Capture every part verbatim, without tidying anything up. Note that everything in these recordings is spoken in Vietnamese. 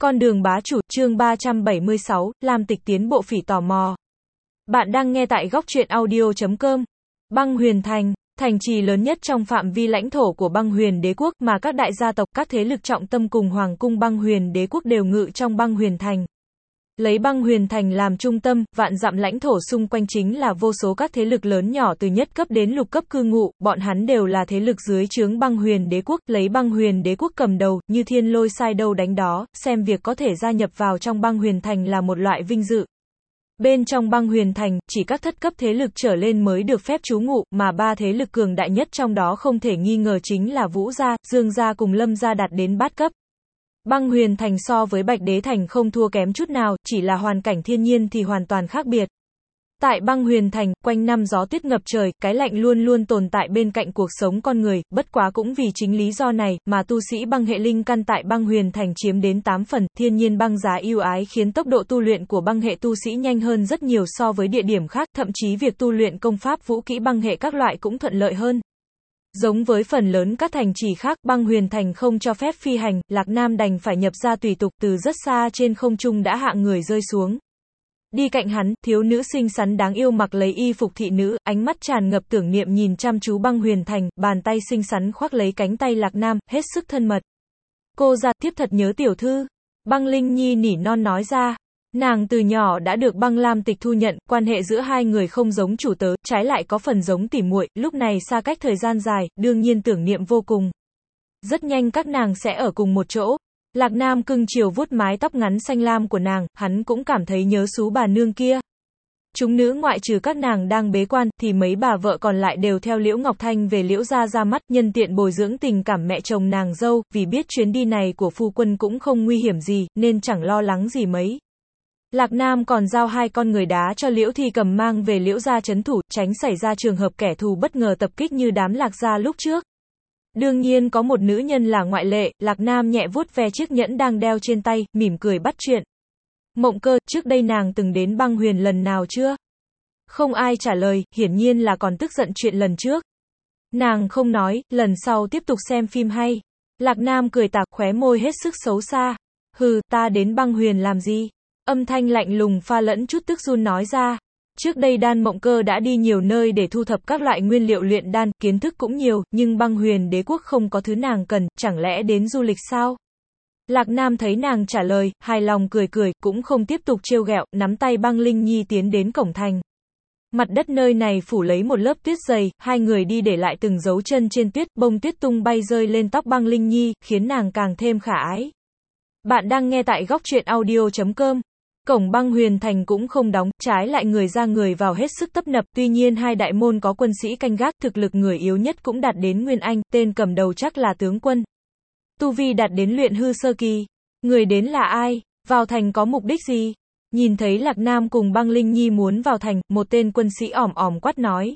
Con đường bá chủ, chương ba trăm bảy mươi sáu, Lam Tịch tiến bộ phỉ tò mò. Bạn đang nghe tại góc truyện audio chấm com. Băng Huyền Thành, thành trì lớn nhất trong phạm vi lãnh thổ của Băng Huyền Đế quốc mà các đại gia tộc, các thế lực trọng tâm cùng Hoàng cung Băng Huyền Đế quốc đều ngự trong Băng Huyền Thành. Lấy Băng Huyền Thành làm trung tâm, vạn dặm lãnh thổ xung quanh chính là vô số các thế lực lớn nhỏ từ nhất cấp đến lục cấp cư ngụ, bọn hắn đều là thế lực dưới trướng Băng Huyền Đế quốc, lấy Băng Huyền Đế quốc cầm đầu, như thiên lôi sai đâu đánh đó, xem việc có thể gia nhập vào trong Băng Huyền Thành là một loại vinh dự. Bên trong Băng Huyền Thành, chỉ các thất cấp thế lực trở lên mới được phép trú ngụ, mà ba thế lực cường đại nhất trong đó không thể nghi ngờ chính là Vũ gia, Dương gia cùng Lâm gia đạt đến bát cấp. Băng Huyền Thành so với Bạch Đế Thành không thua kém chút nào, chỉ là hoàn cảnh thiên nhiên thì hoàn toàn khác biệt. Tại Băng Huyền Thành, quanh năm gió tuyết ngập trời, cái lạnh luôn luôn tồn tại bên cạnh cuộc sống con người, bất quá cũng vì chính lý do này, mà tu sĩ băng hệ linh căn tại Băng Huyền Thành chiếm đến tám phần, thiên nhiên băng giá ưu ái khiến tốc độ tu luyện của băng hệ tu sĩ nhanh hơn rất nhiều so với địa điểm khác, thậm chí việc tu luyện công pháp vũ kỹ băng hệ các loại cũng thuận lợi hơn. Giống với phần lớn các thành trì khác, Băng Huyền Thành không cho phép phi hành, Lạc Nam đành phải nhập ra tùy tục, từ rất xa trên không trung đã hạ người rơi xuống. Đi cạnh hắn, thiếu nữ xinh xắn đáng yêu mặc lấy y phục thị nữ, ánh mắt tràn ngập tưởng niệm nhìn chăm chú Băng Huyền Thành, bàn tay xinh xắn khoác lấy cánh tay Lạc Nam, hết sức thân mật. Cô gia, thiếp thật nhớ tiểu thư. Băng Linh Nhi nỉ non nói ra. Nàng từ nhỏ đã được Băng Lam Tịch thu nhận, quan hệ giữa hai người không giống chủ tớ, trái lại có phần giống tỉ muội, lúc này xa cách thời gian dài, đương nhiên tưởng niệm vô cùng. Rất nhanh các nàng sẽ ở cùng một chỗ. Lạc Nam cưng chiều vuốt mái tóc ngắn xanh lam của nàng, hắn cũng cảm thấy nhớ xú bà nương kia. Chúng nữ ngoại trừ các nàng đang bế quan, thì mấy bà vợ còn lại đều theo Liễu Ngọc Thanh về Liễu gia ra mắt, nhân tiện bồi dưỡng tình cảm mẹ chồng nàng dâu, vì biết chuyến đi này của phu quân cũng không nguy hiểm gì, nên chẳng lo lắng gì mấy. Lạc Nam còn giao hai con người đá cho Liễu Thi Cầm mang về Liễu gia trấn thủ, tránh xảy ra trường hợp kẻ thù bất ngờ tập kích như đám Lạc gia lúc trước. Đương nhiên có một nữ nhân là ngoại lệ, Lạc Nam nhẹ vuốt ve chiếc nhẫn đang đeo trên tay, mỉm cười bắt chuyện. Mộng Cơ, trước đây nàng từng đến Băng Huyền lần nào chưa? Không ai trả lời, hiển nhiên là còn tức giận chuyện lần trước. Nàng không nói, lần sau tiếp tục xem phim hay. Lạc Nam cười tạc, khóe môi hết sức xấu xa. Hừ, ta đến Băng Huyền làm gì? Âm thanh lạnh lùng pha lẫn chút tức giun nói ra. Trước đây Đan Mộng Cơ đã đi nhiều nơi để thu thập các loại nguyên liệu luyện đan, kiến thức cũng nhiều, nhưng Băng Huyền Đế quốc không có thứ nàng cần, chẳng lẽ đến du lịch sao? Lạc Nam thấy nàng trả lời, hài lòng cười cười, cũng không tiếp tục trêu ghẹo, nắm tay Băng Linh Nhi tiến đến cổng thành. Mặt đất nơi này phủ lấy một lớp tuyết dày, hai người đi để lại từng dấu chân trên tuyết, bông tuyết tung bay rơi lên tóc Băng Linh Nhi, khiến nàng càng thêm khả ái. Bạn đang nghe tại góc truyện audio chấm com. Cổng Băng Huyền Thành cũng không đóng, trái lại người ra người vào hết sức tấp nập, tuy nhiên hai đại môn có quân sĩ canh gác, thực lực người yếu nhất cũng đạt đến Nguyên Anh, tên cầm đầu chắc là tướng quân. Tu vi đạt đến luyện hư sơ kỳ. Người đến là ai? Vào thành có mục đích gì? Nhìn thấy Lạc Nam cùng Băng Linh Nhi muốn vào thành, một tên quân sĩ ỏm ỏm quát nói.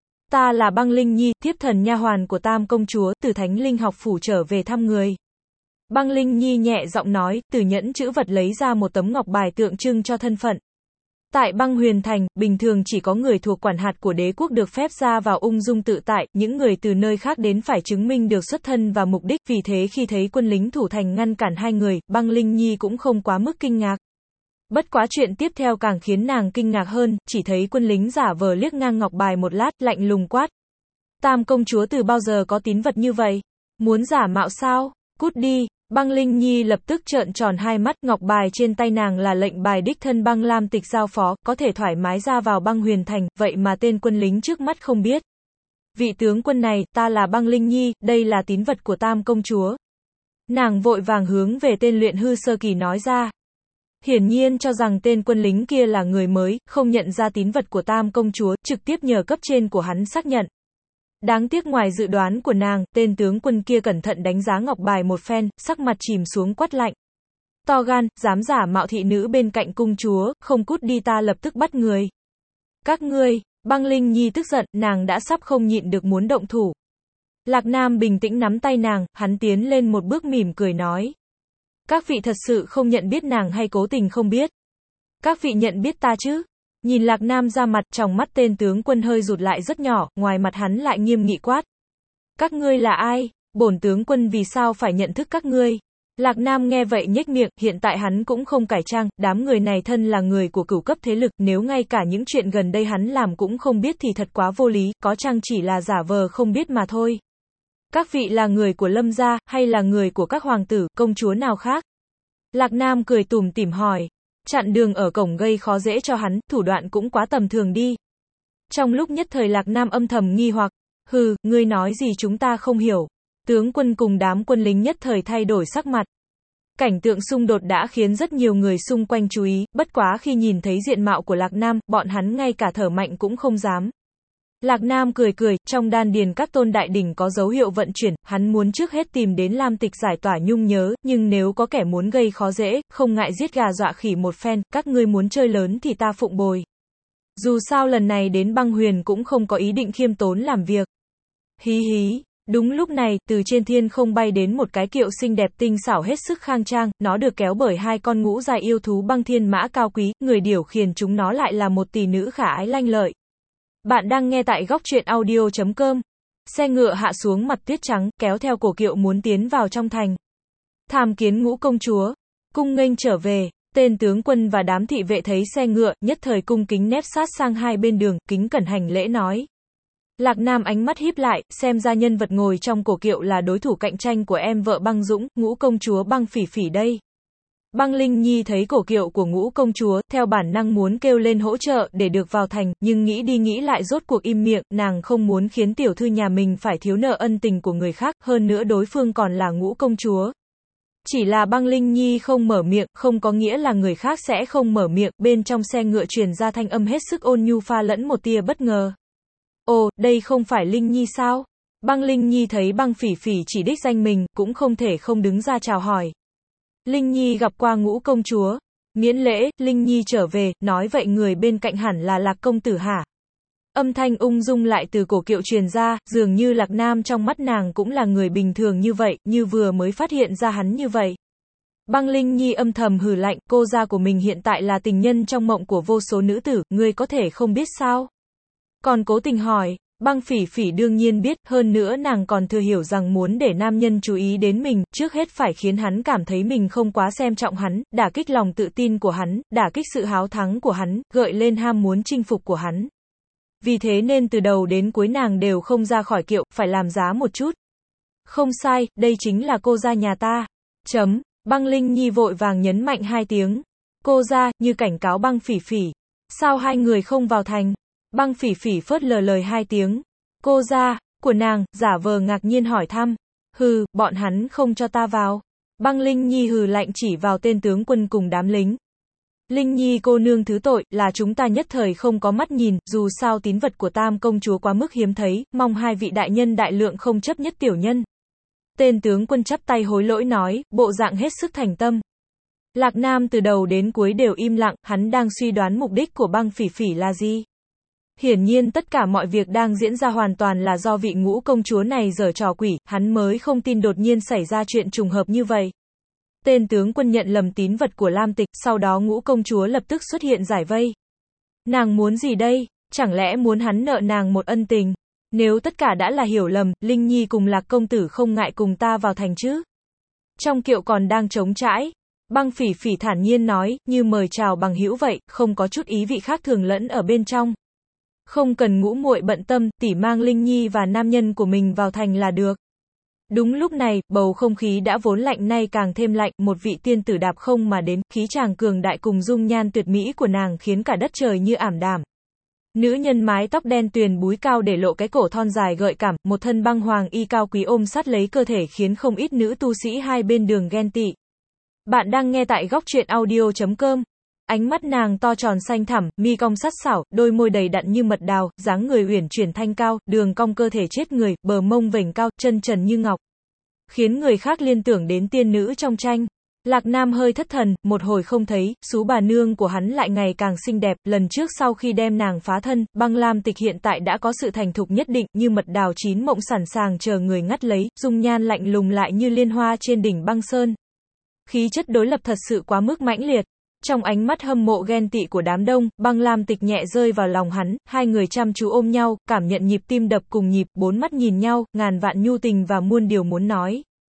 Ta là Băng Linh Nhi, thiếp thần nha hoàn của Tam công chúa, từ Thánh Linh học phủ trở về thăm người. Băng Linh Nhi nhẹ giọng nói, từ nhẫn chữ vật lấy ra một tấm ngọc bài tượng trưng cho thân phận. Tại Băng Huyền Thành, bình thường chỉ có người thuộc quản hạt của đế quốc được phép ra vào ung dung tự tại, những người từ nơi khác đến phải chứng minh được xuất thân và mục đích, vì thế khi thấy quân lính thủ thành ngăn cản hai người, Băng Linh Nhi cũng không quá mức kinh ngạc. Bất quá chuyện tiếp theo càng khiến nàng kinh ngạc hơn, chỉ thấy quân lính giả vờ liếc ngang ngọc bài một lát, lạnh lùng quát. Tam công chúa từ bao giờ có tín vật như vậy? Muốn giả mạo sao? Cút đi! Băng Linh Nhi lập tức trợn tròn hai mắt, ngọc bài trên tay nàng là lệnh bài đích thân Băng Lam Tịch giao phó, có thể thoải mái ra vào Băng Huyền Thành, vậy mà tên quân lính trước mắt không biết. Vị tướng quân này, ta là Băng Linh Nhi, đây là tín vật của Tam công chúa. Nàng vội vàng hướng về tên luyện hư sơ kỳ nói ra. Hiển nhiên cho rằng tên quân lính kia là người mới, không nhận ra tín vật của Tam công chúa, trực tiếp nhờ cấp trên của hắn xác nhận. Đáng tiếc ngoài dự đoán của nàng, tên tướng quân kia cẩn thận đánh giá ngọc bài một phen, sắc mặt chìm xuống quát lạnh. To gan, dám giả mạo thị nữ bên cạnh cung chúa, không cút đi ta lập tức bắt người. Các ngươi, Băng Linh Nhi tức giận, nàng đã sắp không nhịn được muốn động thủ. Lạc Nam bình tĩnh nắm tay nàng, hắn tiến lên một bước mỉm cười nói. Các vị thật sự không nhận biết nàng hay cố tình không biết? Các vị nhận biết ta chứ? Nhìn Lạc Nam ra mặt, tròng mắt tên tướng quân hơi rụt lại rất nhỏ, ngoài mặt hắn lại nghiêm nghị quát. Các ngươi là ai? Bổn tướng quân vì sao phải nhận thức các ngươi? Lạc Nam nghe vậy nhếch miệng, hiện tại hắn cũng không cải trang, đám người này thân là người của cửu cấp thế lực, nếu ngay cả những chuyện gần đây hắn làm cũng không biết thì thật quá vô lý, có chăng chỉ là giả vờ không biết mà thôi. Các vị là người của Lâm gia, hay là người của các hoàng tử, công chúa nào khác? Lạc Nam cười tủm tỉm hỏi. Chặn đường ở cổng gây khó dễ cho hắn, thủ đoạn cũng quá tầm thường đi. Trong lúc nhất thời Lạc Nam âm thầm nghi hoặc, hừ, ngươi nói gì chúng ta không hiểu. Tướng quân cùng đám quân lính nhất thời thay đổi sắc mặt. Cảnh tượng xung đột đã khiến rất nhiều người xung quanh chú ý, bất quá khi nhìn thấy diện mạo của Lạc Nam, bọn hắn ngay cả thở mạnh cũng không dám. Lạc Nam cười cười, trong đan điền các tôn đại đỉnh có dấu hiệu vận chuyển, hắn muốn trước hết tìm đến Lam Tịch giải tỏa nhung nhớ, nhưng nếu có kẻ muốn gây khó dễ, không ngại giết gà dọa khỉ một phen, các ngươi muốn chơi lớn thì ta phụng bồi. Dù sao lần này đến Băng Huyền cũng không có ý định khiêm tốn làm việc. Hí hí. Đúng lúc này, từ trên thiên không bay đến một cái kiệu xinh đẹp tinh xảo hết sức khang trang, nó được kéo bởi hai con ngũ dài yêu thú băng thiên mã cao quý, người điều khiển chúng nó lại là một tỷ nữ khả ái lanh lợi. Bạn đang nghe tại góc truyện audio chấm com. Xe ngựa hạ xuống mặt tuyết trắng, kéo theo cổ kiệu muốn tiến vào trong thành. Tham kiến ngũ công chúa, cung nghênh trở về. Tên tướng quân và đám thị vệ thấy xe ngựa, nhất thời cung kính nép sát sang hai bên đường, kính cẩn hành lễ nói. Lạc Nam ánh mắt híp lại, xem ra nhân vật ngồi trong cổ kiệu là đối thủ cạnh tranh của em vợ Băng Dũng, ngũ công chúa Băng Phỉ Phỉ đây. Băng Linh Nhi thấy cổ kiệu của ngũ công chúa, theo bản năng muốn kêu lên hỗ trợ để được vào thành, nhưng nghĩ đi nghĩ lại rốt cuộc im miệng, nàng không muốn khiến tiểu thư nhà mình phải thiếu nợ ân tình của người khác, hơn nữa đối phương còn là ngũ công chúa. Chỉ là Băng Linh Nhi không mở miệng, không có nghĩa là người khác sẽ không mở miệng, bên trong xe ngựa truyền ra thanh âm hết sức ôn nhu pha lẫn một tia bất ngờ. Ồ, đây không phải Linh Nhi sao? Băng Linh Nhi thấy Băng Phỉ Phỉ chỉ đích danh mình, cũng không thể không đứng ra chào hỏi. Linh Nhi gặp qua ngũ công chúa. Miễn lễ, Linh Nhi trở về, nói vậy người bên cạnh hẳn là Lạc công tử hả? Âm thanh ung dung lại từ cổ kiệu truyền ra, dường như Lạc Nam trong mắt nàng cũng là người bình thường như vậy, như vừa mới phát hiện ra hắn như vậy. Băng Linh Nhi âm thầm hừ lạnh, cô gia của mình hiện tại là tình nhân trong mộng của vô số nữ tử, ngươi có thể không biết sao? Còn cố tình hỏi. Băng Phỉ Phỉ đương nhiên biết, hơn nữa nàng còn thừa hiểu rằng muốn để nam nhân chú ý đến mình, trước hết phải khiến hắn cảm thấy mình không quá xem trọng hắn, đả kích lòng tự tin của hắn, đả kích sự háo thắng của hắn, gợi lên ham muốn chinh phục của hắn. Vì thế nên từ đầu đến cuối nàng đều không ra khỏi kiệu, phải làm giá một chút. Không sai, đây chính là cô gia nhà ta. Chấm, Băng Linh Nhi vội vàng nhấn mạnh hai tiếng. Cô gia, như cảnh cáo Băng Phỉ Phỉ. Sao hai người không vào thành? Băng Phỉ Phỉ phớt lờ lời hai tiếng. Cô gia, của nàng, giả vờ ngạc nhiên hỏi thăm. Hừ, bọn hắn không cho ta vào. Băng Linh Nhi hừ lạnh chỉ vào tên tướng quân cùng đám lính. Linh Nhi cô nương thứ tội, là chúng ta nhất thời không có mắt nhìn, dù sao tín vật của Tam công chúa quá mức hiếm thấy, mong hai vị đại nhân đại lượng không chấp nhất tiểu nhân. Tên tướng quân chắp tay hối lỗi nói, bộ dạng hết sức thành tâm. Lạc Nam từ đầu đến cuối đều im lặng, hắn đang suy đoán mục đích của Băng Phỉ Phỉ là gì. Hiển nhiên tất cả mọi việc đang diễn ra hoàn toàn là do vị ngũ công chúa này giở trò quỷ, hắn mới không tin đột nhiên xảy ra chuyện trùng hợp như vậy. Tên tướng quân nhận lầm tín vật của Lam Tịch, sau đó ngũ công chúa lập tức xuất hiện giải vây. Nàng muốn gì đây? Chẳng lẽ muốn hắn nợ nàng một ân tình? Nếu tất cả đã là hiểu lầm, Linh Nhi cùng Lạc công tử không ngại cùng ta vào thành chứ? Trong kiệu còn đang trống trãi. Băng Phỉ Phỉ thản nhiên nói, như mời chào bằng hữu vậy, không có chút ý vị khác thường lẫn ở bên trong. Không cần ngũ muội bận tâm, tỷ mang Linh Nhi và nam nhân của mình vào thành là được. Đúng lúc này, bầu không khí đã vốn lạnh nay càng thêm lạnh, một vị tiên tử đạp không mà đến, khí chàng cường đại cùng dung nhan tuyệt mỹ của nàng khiến cả đất trời như ảm đạm. Nữ nhân mái tóc đen tuyền búi cao để lộ cái cổ thon dài gợi cảm, một thân băng hoàng y cao quý ôm sát lấy cơ thể khiến không ít nữ tu sĩ hai bên đường ghen tị. Bạn đang nghe tại góc truyện audio chấm com. Ánh mắt nàng to tròn xanh thẳm, mi cong sắc sảo, đôi môi đầy đặn như mật đào, dáng người uyển chuyển thanh cao, đường cong cơ thể chết người, bờ mông vểnh cao, chân trần như ngọc. Khiến người khác liên tưởng đến tiên nữ trong tranh. Lạc Nam hơi thất thần, một hồi không thấy, sú bà nương của hắn lại ngày càng xinh đẹp, lần trước sau khi đem nàng phá thân, Băng Lam Tịch hiện tại đã có sự thành thục nhất định, như mật đào chín mộng sẵn sàng chờ người ngắt lấy, dung nhan lạnh lùng lại như liên hoa trên đỉnh băng sơn. Khí chất đối lập thật sự quá mức mãnh liệt. Trong ánh mắt hâm mộ ghen tị của đám đông, Băng Lam Tịch nhẹ rơi vào lòng hắn, hai người chăm chú ôm nhau, cảm nhận nhịp tim đập cùng nhịp, bốn mắt nhìn nhau, ngàn vạn nhu tình và muôn điều muốn nói.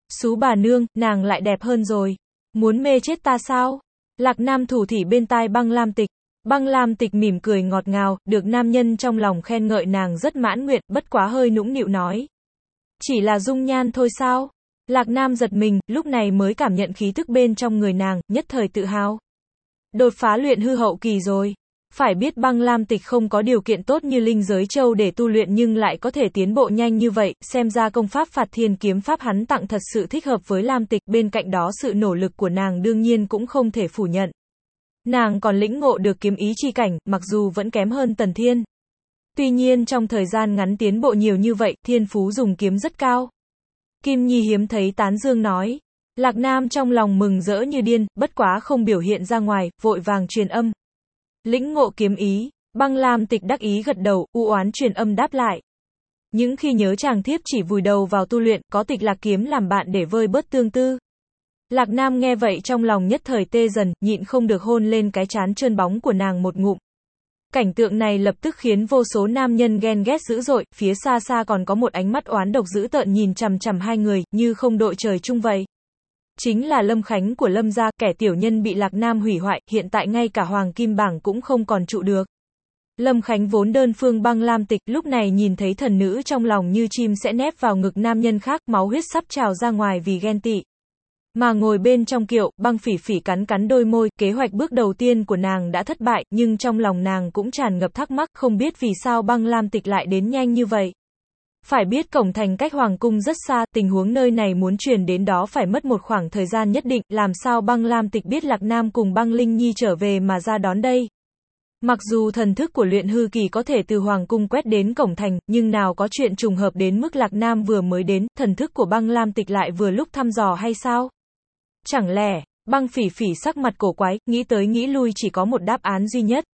Xú bà nương, nàng lại đẹp hơn rồi. Muốn mê chết ta sao? Lạc Nam thủ thỉ bên tai Băng Lam Tịch. Băng Lam Tịch mỉm cười ngọt ngào, được nam nhân trong lòng khen ngợi nàng rất mãn nguyện, bất quá hơi nũng nịu nói. Chỉ là dung nhan thôi sao? Lạc Nam giật mình, lúc này mới cảm nhận khí thức bên trong người nàng, nhất thời tự hào. Đột phá luyện hư hậu kỳ rồi. Phải biết Băng Lam Tịch không có điều kiện tốt như linh giới châu để tu luyện nhưng lại có thể tiến bộ nhanh như vậy, xem ra công pháp Phạt Thiên kiếm pháp hắn tặng thật sự thích hợp với Lam Tịch, bên cạnh đó sự nỗ lực của nàng đương nhiên cũng không thể phủ nhận. Nàng còn lĩnh ngộ được kiếm ý chi cảnh, mặc dù vẫn kém hơn Tần Thiên. Tuy nhiên trong thời gian ngắn tiến bộ nhiều như vậy, thiên phú dùng kiếm rất cao. Kim Nhi hiếm thấy tán dương nói. Lạc Nam trong lòng mừng rỡ như điên, bất quá không biểu hiện ra ngoài, vội vàng truyền âm. Lĩnh ngộ kiếm ý, Băng Lam Tịch đắc ý gật đầu, u oán truyền âm đáp lại. Những khi nhớ chàng thiếp chỉ vùi đầu vào tu luyện, có Tịch Lạc kiếm làm bạn để vơi bớt tương tư. Lạc Nam nghe vậy trong lòng nhất thời tê dần, nhịn không được hôn lên cái trán trơn bóng của nàng một ngụm. Cảnh tượng này lập tức khiến vô số nam nhân ghen ghét dữ dội, phía xa xa còn có một ánh mắt oán độc dữ tợn nhìn chằm chằm hai người, như không đội trời chung vậy. Chính là Lâm Khánh của Lâm gia, kẻ tiểu nhân bị Lạc Nam hủy hoại, hiện tại ngay cả Hoàng Kim Bảng cũng không còn trụ được. Lâm Khánh vốn đơn phương Băng Lam Tịch, lúc này nhìn thấy thần nữ trong lòng như chim sẽ nép vào ngực nam nhân khác, máu huyết sắp trào ra ngoài vì ghen tị. Mà ngồi bên trong kiệu, Băng Phỉ Phỉ cắn cắn đôi môi, kế hoạch bước đầu tiên của nàng đã thất bại, nhưng trong lòng nàng cũng tràn ngập thắc mắc, không biết vì sao Băng Lam Tịch lại đến nhanh như vậy. Phải biết cổng thành cách hoàng cung rất xa, tình huống nơi này muốn truyền đến đó phải mất một khoảng thời gian nhất định, làm sao Băng Lam Tịch biết Lạc Nam cùng Băng Linh Nhi trở về mà ra đón đây. Mặc dù thần thức của luyện hư kỳ có thể từ hoàng cung quét đến cổng thành, nhưng nào có chuyện trùng hợp đến mức Lạc Nam vừa mới đến, thần thức của Băng Lam Tịch lại vừa lúc thăm dò hay sao? Chẳng lẽ, Băng Phỉ Phỉ sắc mặt cổ quái, nghĩ tới nghĩ lui chỉ có một đáp án duy nhất.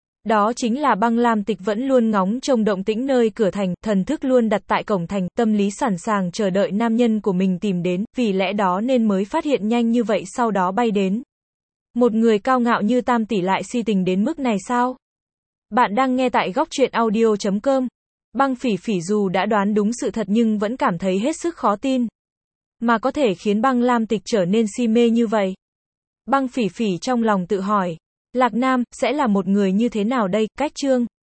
Đó chính là Băng Lam Tịch vẫn luôn ngóng trông động tĩnh nơi cửa thành, thần thức luôn đặt tại cổng thành, tâm lý sẵn sàng chờ đợi nam nhân của mình tìm đến, vì lẽ đó nên mới phát hiện nhanh như vậy sau đó bay đến. Một người cao ngạo như Tam tỷ lại si tình đến mức này sao? Bạn đang nghe tại góc truyện audio chấm com. Băng Phỉ Phỉ dù đã đoán đúng sự thật nhưng vẫn cảm thấy hết sức khó tin. Mà có thể khiến Băng Lam Tịch trở nên si mê như vậy. Băng Phỉ Phỉ trong lòng tự hỏi. Lạc Nam, sẽ là một người như thế nào đây? Cách chương